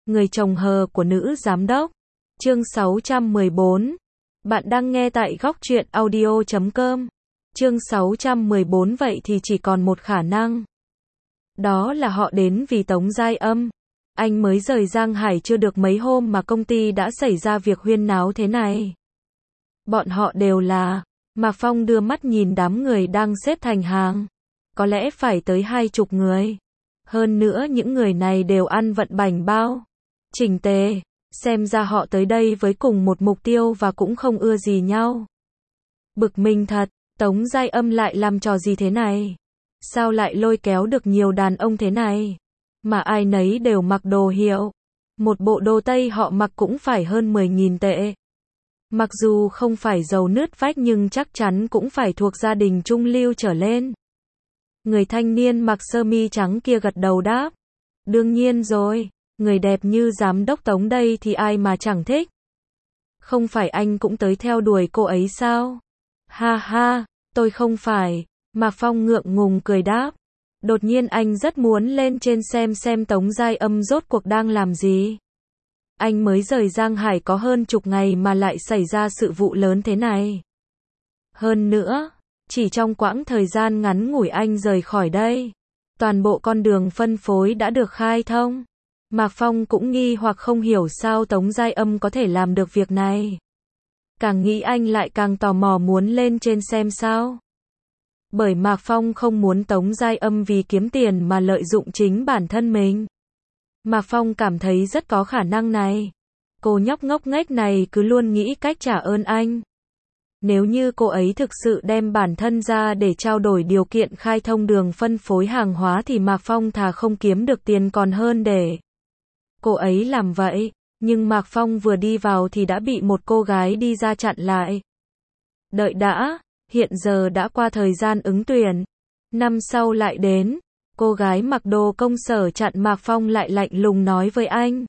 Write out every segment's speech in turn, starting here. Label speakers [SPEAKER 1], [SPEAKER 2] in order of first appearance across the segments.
[SPEAKER 1] Người chồng hờ của nữ giám đốc. Chương 614. Bạn đang nghe tại góc truyện audio.com. Chương 614. Vậy thì chỉ còn một khả năng. Đó là họ đến vì Tống Giai Âm. Anh mới rời Giang Hải chưa được mấy hôm mà công ty đã xảy ra việc huyên náo thế này. Bọn họ đều là. Mạc Phong đưa mắt nhìn đám người đang xếp thành hàng. Có lẽ phải tới 20 người. Hơn nữa những người này đều ăn vận bảnh bao chỉnh tề, xem ra họ tới đây với cùng một mục tiêu và cũng không ưa gì nhau. Bực mình thật, Tống Giai Âm lại làm trò gì thế này? Sao lại lôi kéo được nhiều đàn ông thế này? Mà ai nấy đều mặc đồ hiệu. Một bộ đồ Tây họ mặc cũng phải hơn 10.000 tệ. Mặc dù không phải giàu nứt vách nhưng chắc chắn cũng phải thuộc gia đình trung lưu trở lên. Người thanh niên mặc sơ mi trắng kia gật đầu đáp. Đương nhiên rồi, người đẹp như giám đốc Tống đây thì ai mà chẳng thích. Không phải anh cũng tới theo đuổi cô ấy sao? Ha ha, tôi không phải. Mạc Phong ngượng ngùng cười đáp. Đột nhiên anh rất muốn lên trên xem Tống Giai Âm rốt cuộc đang làm gì. Anh mới rời Giang Hải có hơn chục ngày mà lại xảy ra sự vụ lớn thế này. Hơn nữa, chỉ trong quãng thời gian ngắn ngủi anh rời khỏi đây, toàn bộ con đường phân phối đã được khai thông. Mạc Phong cũng nghi hoặc không hiểu sao Tống Giai Âm có thể làm được việc này. Càng nghĩ anh lại càng tò mò muốn lên trên xem sao. Bởi Mạc Phong không muốn Tống Giai Âm vì kiếm tiền mà lợi dụng chính bản thân mình. Mạc Phong cảm thấy rất có khả năng này. Cô nhóc ngốc nghếch này cứ luôn nghĩ cách trả ơn anh. Nếu như cô ấy thực sự đem bản thân ra để trao đổi điều kiện khai thông đường phân phối hàng hóa thì Mạc Phong thà không kiếm được tiền còn hơn để cô ấy làm vậy. Nhưng Mạc Phong vừa đi vào thì đã bị một cô gái đi ra chặn lại. Đợi đã, hiện giờ đã qua thời gian ứng tuyển. Năm sau lại đến. Cô gái mặc đồ công sở chặn Mạc Phong lại lạnh lùng nói với anh.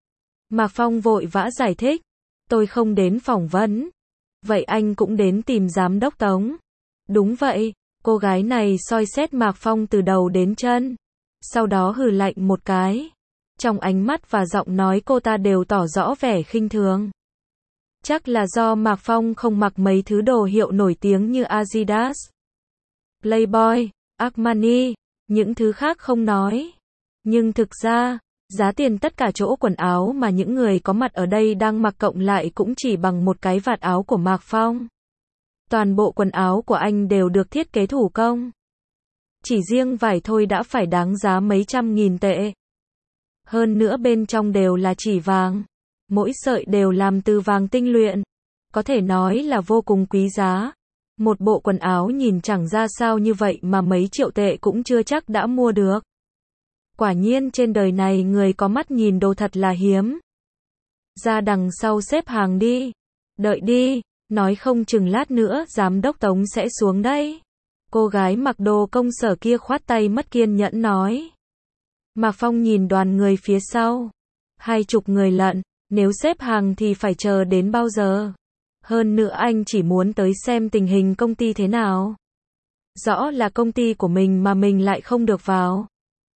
[SPEAKER 1] Mạc Phong vội vã giải thích. Tôi không đến phỏng vấn. Vậy anh cũng đến tìm giám đốc Tống. Đúng vậy, cô gái này soi xét Mạc Phong từ đầu đến chân. Sau đó hừ lạnh một cái. Trong ánh mắt và giọng nói cô ta đều tỏ rõ vẻ khinh thường. Chắc là do Mạc Phong không mặc mấy thứ đồ hiệu nổi tiếng như Adidas, Playboy, Armani, những thứ khác không nói. Nhưng thực ra, giá tiền tất cả chỗ quần áo mà những người có mặt ở đây đang mặc cộng lại cũng chỉ bằng một cái vạt áo của Mạc Phong. Toàn bộ quần áo của anh đều được thiết kế thủ công. Chỉ riêng vải thôi đã phải đáng giá mấy trăm nghìn tệ. Hơn nữa bên trong đều là chỉ vàng. Mỗi sợi đều làm từ vàng tinh luyện. Có thể nói là vô cùng quý giá. Một bộ quần áo nhìn chẳng ra sao như vậy mà mấy triệu tệ cũng chưa chắc đã mua được. Quả nhiên trên đời này người có mắt nhìn đồ thật là hiếm. Ra đằng sau xếp hàng đi. Đợi đi, nói không chừng lát nữa giám đốc Tống sẽ xuống đấy. Cô gái mặc đồ công sở kia khoát tay mất kiên nhẫn nói. Mạc Phong nhìn đoàn người phía sau. 20 người lận, nếu xếp hàng thì phải chờ đến bao giờ? Hơn nữa anh chỉ muốn tới xem tình hình công ty thế nào. Rõ là công ty của mình mà mình lại không được vào.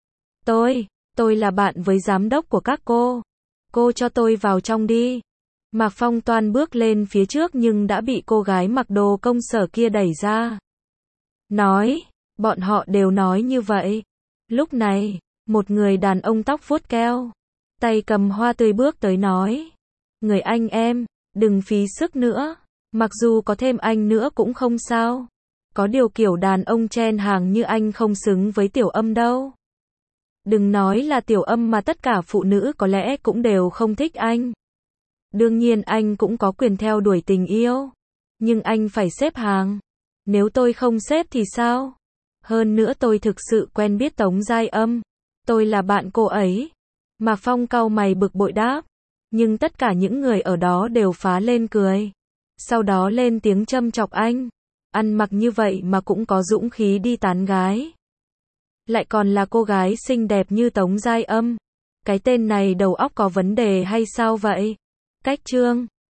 [SPEAKER 1] Tôi là bạn với giám đốc của các cô. Cô cho tôi vào trong đi. Mạc Phong toan bước lên phía trước nhưng đã bị cô gái mặc đồ công sở kia đẩy ra. Nói, bọn họ đều nói như vậy. Lúc này, một người đàn ông tóc vuốt keo, tay cầm hoa tươi bước tới nói. Người anh em, đừng phí sức nữa. Mặc dù có thêm anh nữa cũng không sao. Có điều kiểu đàn ông chen hàng như anh không xứng với Tiểu Âm đâu. Đừng nói là Tiểu Âm mà tất cả phụ nữ có lẽ cũng đều không thích anh. Đương nhiên anh cũng có quyền theo đuổi tình yêu. Nhưng anh phải xếp hàng. Nếu tôi không xếp thì sao? Hơn nữa tôi thực sự quen biết Tống Giai Âm. Tôi là bạn cô ấy. Mạc Phong cau mày bực bội đáp. Nhưng tất cả những người ở đó đều phá lên cười. Sau đó lên tiếng châm chọc anh. Ăn mặc như vậy mà cũng có dũng khí đi tán gái. Lại còn là cô gái xinh đẹp như Tống Giai Âm. Cái tên này đầu óc có vấn đề hay sao vậy? Cách chương